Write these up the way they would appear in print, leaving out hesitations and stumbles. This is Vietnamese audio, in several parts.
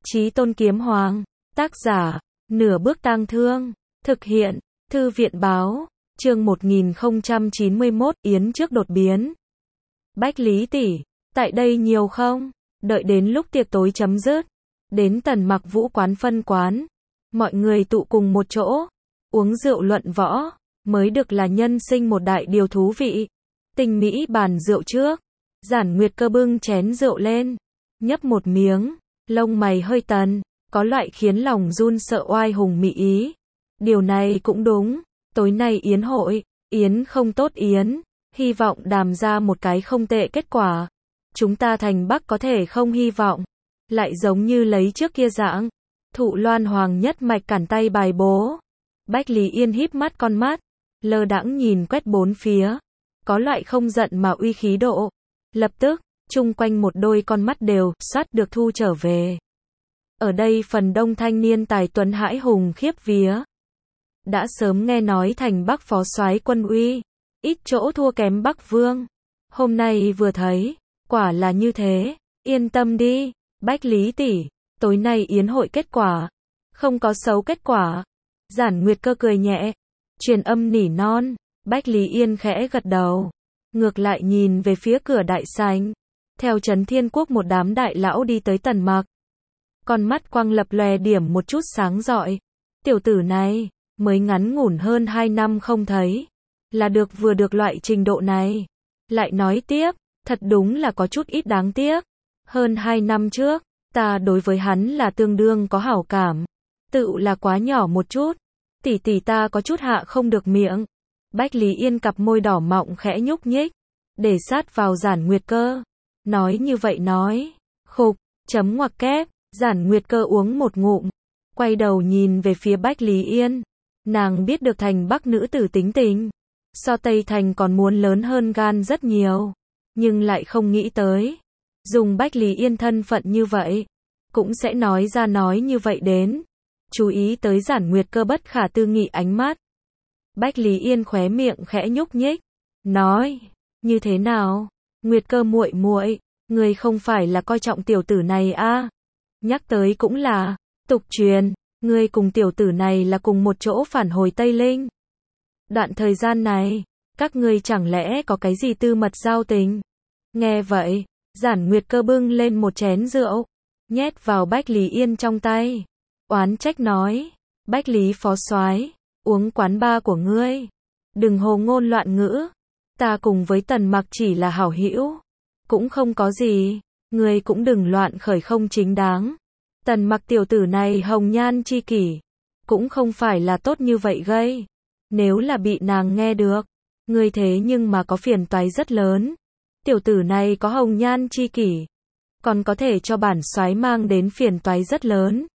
Chí Tôn Kiếm Hoàng, tác giả, Nửa Bước Tang Thương, thực hiện, Thư viện báo, chương 1091, Yến trước đột biến. Bách Lý tỷ, tại đây nhiều không? Đợi đến lúc tiệc tối chấm dứt, đến Tần Mặc Vũ quán phân quán, mọi người tụ cùng một chỗ, uống rượu luận võ, mới được là nhân sinh một đại điều thú vị. Tình mỹ bàn rượu trước, Giản Nguyệt Cơ bưng chén rượu lên, nhấp một miếng, lông mày hơi tần, có loại khiến lòng run sợ oai hùng mỹ ý. Điều này cũng đúng, tối nay yến hội, yến không tốt yến, hy vọng đàm ra một cái không tệ kết quả. Chúng ta thành Bắc có thể không hy vọng, lại giống như lấy trước kia dạng, Thụ Loan Hoàng nhất mạch cản tay bài bố. Bách Lý Yên híp mắt con mắt, lơ đãng nhìn quét bốn phía, có loại không giận mà uy khí độ. Lập tức, chung quanh một đôi con mắt đều soát được thu trở về. Ở đây phần đông thanh niên tài tuấn hãi hùng khiếp vía. Đã sớm nghe nói thành Bắc phó soái quân uy, ít chỗ thua kém Bắc Vương. Hôm nay vừa thấy, quả là như thế, yên tâm đi, Bách Lý tỷ, tối nay yến hội kết quả, không có xấu kết quả. Giản Nguyệt Cơ cười nhẹ, truyền âm nỉ non, Bách Lý Yên khẽ gật đầu, ngược lại nhìn về phía cửa đại sảnh. Theo Trấn Thiên Quốc một đám đại lão đi tới Tần Mặc. Con mắt quang lập lòe điểm một chút sáng rọi. Tiểu tử này, mới ngắn ngủn hơn 2 năm không thấy, là được vừa được loại trình độ này. Lại nói tiếp, thật đúng là có chút ít đáng tiếc. Hơn 2 năm trước, ta đối với hắn là tương đương có hảo cảm. Tự là quá nhỏ một chút. Tỷ tỷ ta có chút hạ không được miệng. Bách Lý Yên cặp môi đỏ mọng khẽ nhúc nhích, để sát vào Giản Nguyệt Cơ. Nói như vậy nói, khục, chấm ngoặc kép, Giản Nguyệt Cơ uống một ngụm, quay đầu nhìn về phía Bách Lý Yên. Nàng biết được thành Bắc nữ tử tính tình, so Tây Thành còn muốn lớn hơn gan rất nhiều, nhưng lại không nghĩ tới, dùng Bách Lý Yên thân phận như vậy, cũng sẽ nói ra nói như vậy đến. Chú ý tới Giản Nguyệt Cơ bất khả tư nghị ánh mắt. Bách Lý Yên khóe miệng khẽ nhúc nhích, nói, như thế nào? Nguyệt Cơ muội muội, người không phải là coi trọng tiểu tử này a? Nhắc tới cũng là, tục truyền, ngươi cùng tiểu tử này là cùng một chỗ phản hồi Tây Linh. Đoạn thời gian này, các ngươi chẳng lẽ có cái gì tư mật giao tình? Nghe vậy, Giản Nguyệt Cơ bưng lên một chén rượu, nhét vào Bách Lý Yên trong tay, oán trách nói, Bách Lý phó soái, uống quán ba của ngươi, đừng hồ ngôn loạn ngữ. Ta cùng với Tần Mặc chỉ là hảo hữu, cũng không có gì, ngươi cũng đừng loạn khởi không chính đáng. Tần Mặc tiểu tử này hồng nhan chi kỷ, cũng không phải là tốt như vậy gây. Nếu là bị nàng nghe được, ngươi thế nhưng mà có phiền toái rất lớn. Tiểu tử này có hồng nhan chi kỷ, còn có thể cho bản soái mang đến phiền toái rất lớn.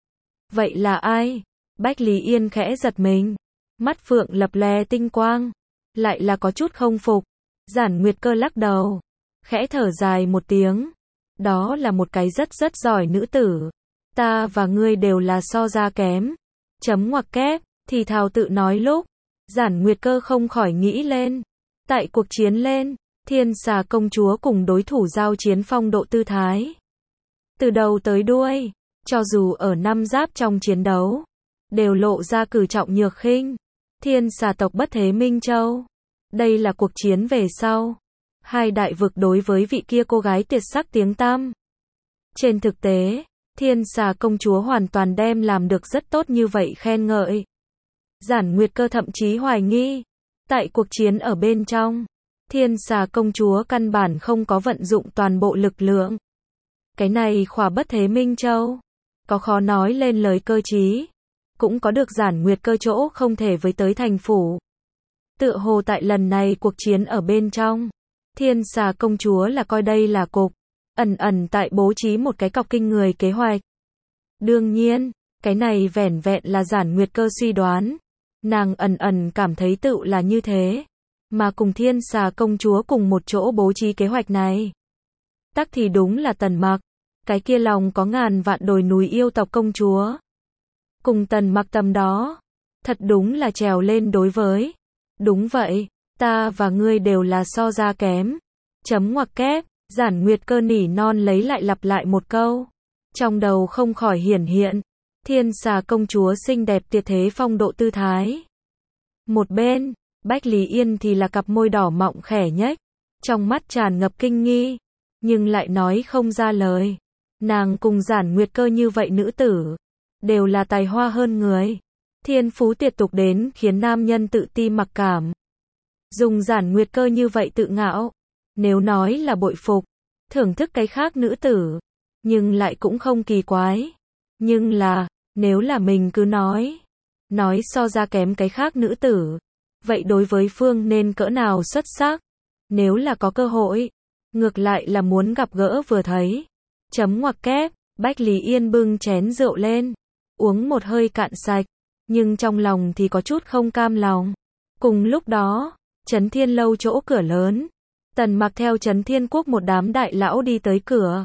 Vậy là ai? Bách Lý Yên khẽ giật mình, mắt phượng lập lè tinh quang, lại là có chút không phục. Giản Nguyệt Cơ lắc đầu, khẽ thở dài một tiếng, đó là một cái rất giỏi nữ tử. Ta và ngươi đều là so ra kém. Chấm ngoặc kép, thì thào tự nói lúc, Giản Nguyệt Cơ không khỏi nghĩ lên. Tại cuộc chiến lên, Thiên Xà công chúa cùng đối thủ giao chiến phong độ tư thái. Từ đầu tới đuôi, cho dù ở năm giáp trong chiến đấu, đều lộ ra cử trọng nhược khinh. Thiên Xà tộc bất thế Minh Châu. Đây là cuộc chiến về sau. Hai đại vực đối với vị kia cô gái tuyệt sắc tiếng tăm. Trên thực tế, Thiên Xà công chúa hoàn toàn đem làm được rất tốt như vậy khen ngợi. Giản Nguyệt Cơ thậm chí hoài nghi, tại cuộc chiến ở bên trong, Thiên Xà công chúa căn bản không có vận dụng toàn bộ lực lượng. Cái này khỏa bất thế Minh Châu, có khó nói lên lời cơ trí, cũng có được Giản Nguyệt Cơ chỗ không thể với tới thành phủ. Tựa hồ tại lần này cuộc chiến ở bên trong, Thiên Xà công chúa là coi đây là cục, ẩn tại bố trí một cái cọc kinh người kế hoạch. Đương nhiên, cái này vẻn vẹn là Giản Nguyệt Cơ suy đoán. Nàng ẩn cảm thấy tự là như thế, mà cùng Thiên Xà công chúa cùng một chỗ bố trí kế hoạch này. Tắc thì đúng là Tần Mặc, cái kia lòng có ngàn vạn đồi núi yêu tộc công chúa. Cùng Tần Mặc tầm đó, thật đúng là trèo lên đối với. Đúng vậy, ta và ngươi đều là so ra kém. Chấm ngoặc kép, Giản Nguyệt Cơ nỉ non lấy lại lặp lại một câu. Trong đầu không khỏi hiển hiện, Thiên Xà công chúa xinh đẹp tuyệt thế phong độ tư thái. Một bên, Bách Lý Yên thì là cặp môi đỏ mọng khẽ nhếch, trong mắt tràn ngập kinh nghi, nhưng lại nói không ra lời. Nàng cùng Giản Nguyệt Cơ như vậy nữ tử, đều là tài hoa hơn người. Thiên phú tuyệt tục đến khiến nam nhân tự ti mặc cảm. Dùng Giản Nguyệt Cơ như vậy tự ngạo, nếu nói là bội phục, thưởng thức cái khác nữ tử, nhưng lại cũng không kỳ quái. Nhưng là, nếu là mình cứ nói so ra kém cái khác nữ tử, vậy đối với phương nên cỡ nào xuất sắc. Nếu là có cơ hội, ngược lại là muốn gặp gỡ vừa thấy. Chấm ngoặc kép, Bách Lý Yên bưng chén rượu lên, uống một hơi cạn sạch, nhưng trong lòng thì có chút không cam lòng. Cùng lúc đó, Chấn Thiên Lâu chỗ cửa lớn, Tần Mặc theo Chấn Thiên Quốc một đám đại lão đi tới cửa.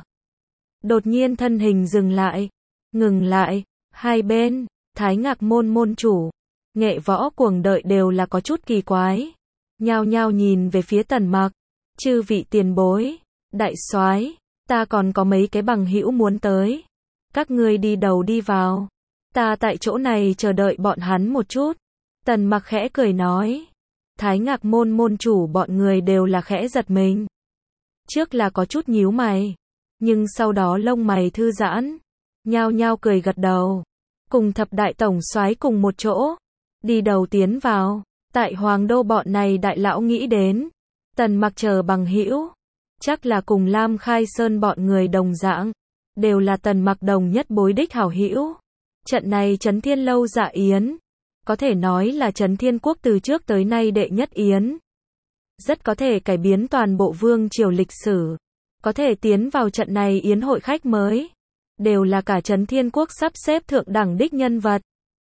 Đột nhiên thân hình dừng lại, ngừng lại, hai bên, Thái Ngạc môn môn chủ, Nghệ Võ Cuồng đợi đều là có chút kỳ quái, nhao nhao nhìn về phía Tần Mặc. Chư vị tiền bối, đại soái, ta còn có mấy cái bằng hữu muốn tới, các ngươi đi đầu đi vào, ta tại chỗ này chờ đợi bọn hắn một chút. Tần Mặc khẽ cười nói. Thái Ngạc môn môn chủ bọn người đều là khẽ giật mình. Trước là có chút nhíu mày, nhưng sau đó lông mày thư giãn, nhao nhao cười gật đầu. Cùng thập đại tổng soái cùng một chỗ, đi đầu tiến vào. Tại Hoàng Đô bọn này đại lão nghĩ đến, Tần Mặc chờ bằng hữu, chắc là cùng Lam Khai Sơn bọn người đồng dạng, đều là Tần Mặc đồng nhất bối đích hảo hữu. Trận này Chấn Thiên Lâu dạ yến, có thể nói là Chấn Thiên Quốc từ trước tới nay đệ nhất yến. Rất có thể cải biến toàn bộ vương triều lịch sử. Có thể tiến vào trận này yến hội khách mới, đều là cả Chấn Thiên Quốc sắp xếp thượng đẳng đích nhân vật.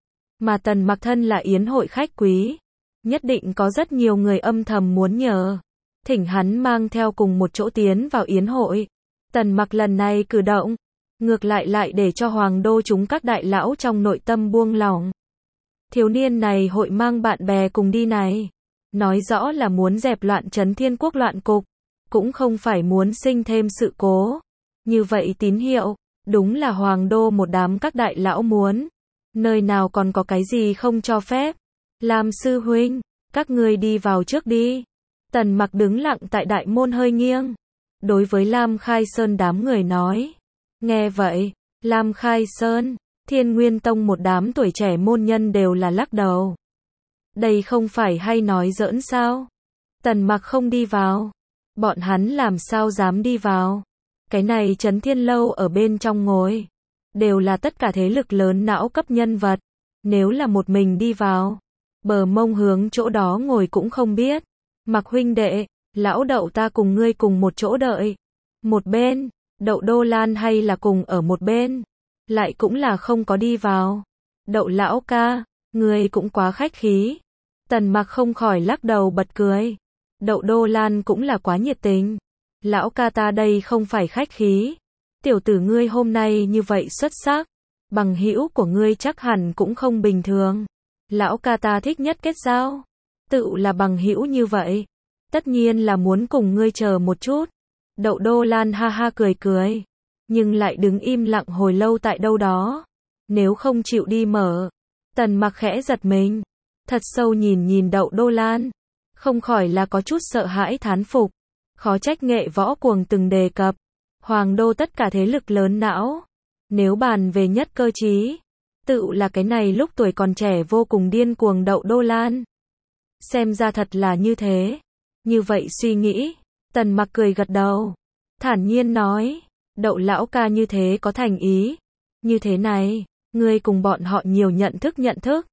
Mà Tần Mặc thân là yến hội khách quý, nhất định có rất nhiều người âm thầm muốn nhờ, thỉnh hắn mang theo cùng một chỗ tiến vào yến hội. Tần Mặc lần này cử động, ngược lại để cho Hoàng Đô chúng các đại lão trong nội tâm buông lỏng. Thiếu niên này hội mang bạn bè cùng đi này, nói rõ là muốn dẹp loạn Chấn Thiên Quốc loạn cục, cũng không phải muốn sinh thêm sự cố. Như vậy tín hiệu, đúng là Hoàng Đô một đám các đại lão muốn, nơi nào còn có cái gì không cho phép. Lam sư huynh, các ngươi đi vào trước đi. Tần Mặc đứng lặng tại đại môn hơi nghiêng, đối với Lam Khai Sơn đám người nói. Nghe vậy, Lam Khai Sơn, Thiên Nguyên Tông một đám tuổi trẻ môn nhân đều là lắc đầu. Đây không phải hay nói giỡn sao? Tần Mặc không đi vào, bọn hắn làm sao dám đi vào? Cái này Chấn Thiên Lâu ở bên trong ngồi, đều là tất cả thế lực lớn não cấp nhân vật. Nếu là một mình đi vào, bờ mông hướng chỗ đó ngồi cũng không biết. Mặc huynh đệ, lão Đậu ta cùng ngươi cùng một chỗ đợi. Một bên, Đậu Đô Lan hay là cùng ở một bên, lại cũng là không có đi vào. Đậu lão ca, ngươi cũng quá khách khí. Tần Mặc không khỏi lắc đầu bật cười. Đậu Đô Lan cũng là quá nhiệt tình. Lão ca ta đây không phải khách khí. Tiểu tử ngươi hôm nay như vậy xuất sắc, bằng hữu của ngươi chắc hẳn cũng không bình thường. Lão ca ta thích nhất kết giao, tự là bằng hữu như vậy, tất nhiên là muốn cùng ngươi chờ một chút. Đậu Đô Lan ha ha cười cười, nhưng lại đứng im lặng hồi lâu tại đâu đó. Nếu không chịu đi mở. Tần Mặc khẽ giật mình, thật sâu nhìn Đậu Đô Lan, không khỏi là có chút sợ hãi thán phục. Khó trách Nghệ Võ Cuồng từng đề cập, Hoàng Đô tất cả thế lực lớn não, nếu bàn về nhất cơ trí, tự là cái này lúc tuổi còn trẻ vô cùng điên cuồng Đậu Đô Lan. Xem ra thật là như thế. Như vậy suy nghĩ, Tần Mặc cười gật đầu, thản nhiên nói, Đậu lão ca như thế có thành ý. Như thế này, ngươi cùng bọn họ nhiều nhận thức.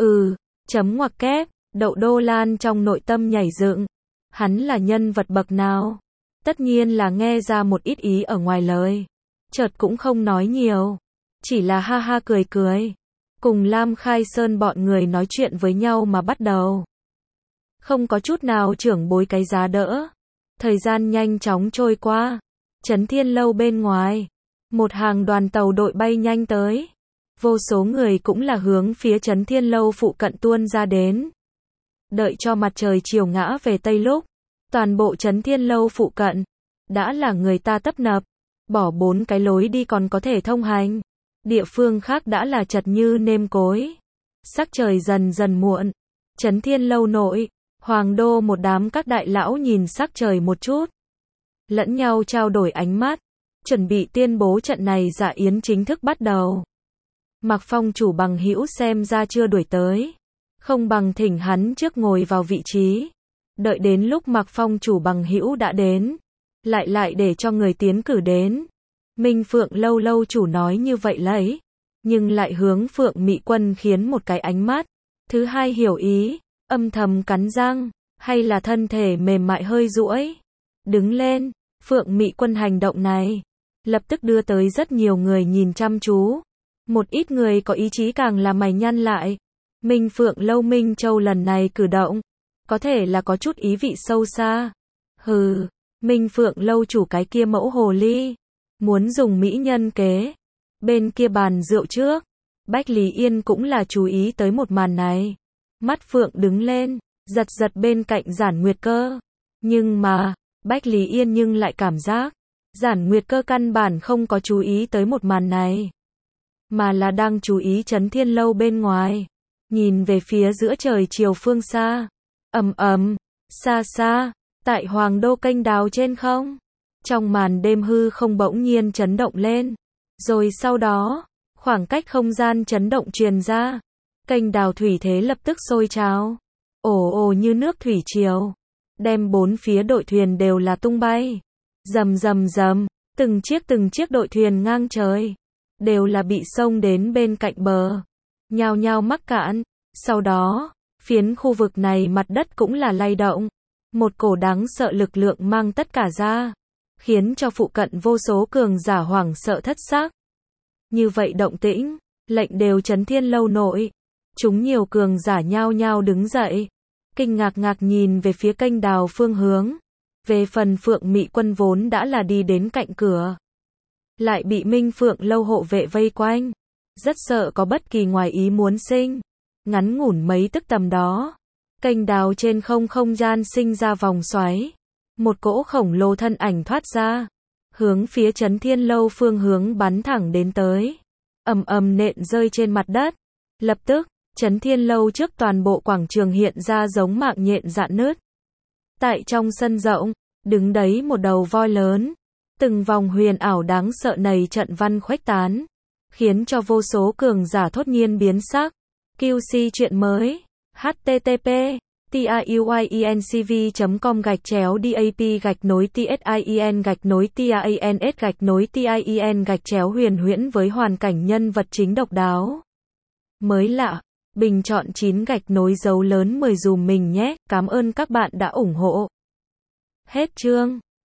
Chấm ngoặc kép, Đậu Đô Lan trong nội tâm nhảy dựng. Hắn là nhân vật bậc nào? Tất nhiên là nghe ra một ít ý ở ngoài lời. Chợt cũng không nói nhiều, chỉ là ha ha cười cười, cùng Lam Khai Sơn bọn người nói chuyện với nhau mà bắt đầu. Không có chút nào trưởng bối cái giá đỡ. Thời gian nhanh chóng trôi qua. Chấn Thiên Lâu bên ngoài, một hàng đoàn tàu đội bay nhanh tới. Vô số người cũng là hướng phía Chấn Thiên Lâu phụ cận tuôn ra đến. Đợi cho mặt trời chiều ngã về tây lúc, toàn bộ Chấn Thiên Lâu phụ cận đã là người ta tấp nập. bỏ 4 cái lối đi còn có thể thông hành. Địa phương khác đã là chật như nêm cối. Sắc trời dần dần muộn. Trấn Thiên Lâu nội, Hoàng đô một đám các đại lão nhìn sắc trời một chút. Lẫn nhau trao đổi ánh mắt. Chuẩn bị tuyên bố trận này dạ yến chính thức bắt đầu. Mạc Phong chủ bằng hữu xem ra chưa đuổi tới. Không bằng thỉnh hắn trước ngồi vào vị trí. Đợi đến lúc Mạc Phong chủ bằng hữu đã đến. Lại để cho người tiến cử đến. Minh Phượng lâu lâu chủ nói như vậy lấy. Nhưng lại hướng Phượng Mị Quân khiến một cái ánh mắt. Thứ hai hiểu ý. Âm thầm cắn răng. Hay là thân thể mềm mại hơi duỗi. Đứng lên. Phượng Mị Quân hành động này. Lập tức đưa tới rất nhiều người nhìn chăm chú. Một ít người có ý chí càng là mày nhăn lại. Minh Phượng lâu Minh Châu lần này cử động. Có thể là có chút ý vị sâu xa. Hừ. Minh Phượng lâu chủ cái kia mẫu hồ ly. Muốn dùng mỹ nhân kế. Bên kia bàn rượu trước. Bách Lý Yên cũng là chú ý tới một màn này. Mắt Phượng đứng lên. Giật giật bên cạnh Giản Nguyệt Cơ. Nhưng mà. Bách Lý Yên nhưng lại cảm giác. Giản Nguyệt Cơ căn bản không có chú ý tới một màn này. Mà là đang chú ý Trấn Thiên Lâu bên ngoài. Nhìn về phía giữa trời chiều phương xa. Xa xa. Tại Hoàng đô kênh đào trên không. Trong màn đêm hư không bỗng nhiên chấn động lên. Rồi sau đó, khoảng cách không gian chấn động truyền ra. Kênh đào thủy thế lập tức sôi trào. Ồ ồ như nước thủy triều. Đem bốn phía đội thuyền đều là tung bay. Rầm rầm rầm, từng chiếc đội thuyền ngang trời. Đều là bị xông đến bên cạnh bờ. Nhao nhao mắc cạn. Sau đó, phiến khu vực này mặt đất cũng là lay động. Một cổ đáng sợ lực lượng mang tất cả ra. Khiến cho phụ cận vô số cường giả hoảng sợ thất xác. Như vậy động tĩnh, lệnh đều Trấn Thiên Lâu nội. Chúng nhiều cường giả nhao nhao đứng dậy. Kinh ngạc nhìn về phía kênh đào phương hướng. Về phần Phượng Mị Quân vốn đã là đi đến cạnh cửa. Lại bị Minh Phượng lâu hộ vệ vây quanh. Rất sợ có bất kỳ ngoài ý muốn sinh. Ngắn ngủn mấy tức tầm đó. Kênh đào trên không gian sinh ra vòng xoáy. Một cỗ khổng lồ thân ảnh thoát ra. Hướng phía Trấn Thiên Lâu phương hướng bắn thẳng đến tới. Nện rơi trên mặt đất. Lập tức, Trấn Thiên Lâu trước toàn bộ quảng trường hiện ra giống mạng nhện rạn nứt. Tại trong sân rộng, đứng đấy một đầu voi lớn. Từng vòng huyền ảo đáng sợ này trận văn khuếch tán. Khiến cho vô số cường giả thốt nhiên biến sắc. QC chuyện mới. http tiuyenCV.com/dap-tin-TAN-TIEN-TIANS-TIEN huyền với hoàn cảnh nhân vật chính độc đáo. Mới lạ, bình chọn 9 dấu lớn 10 dùm mình nhé, cảm ơn các bạn đã ủng hộ. Hết chương.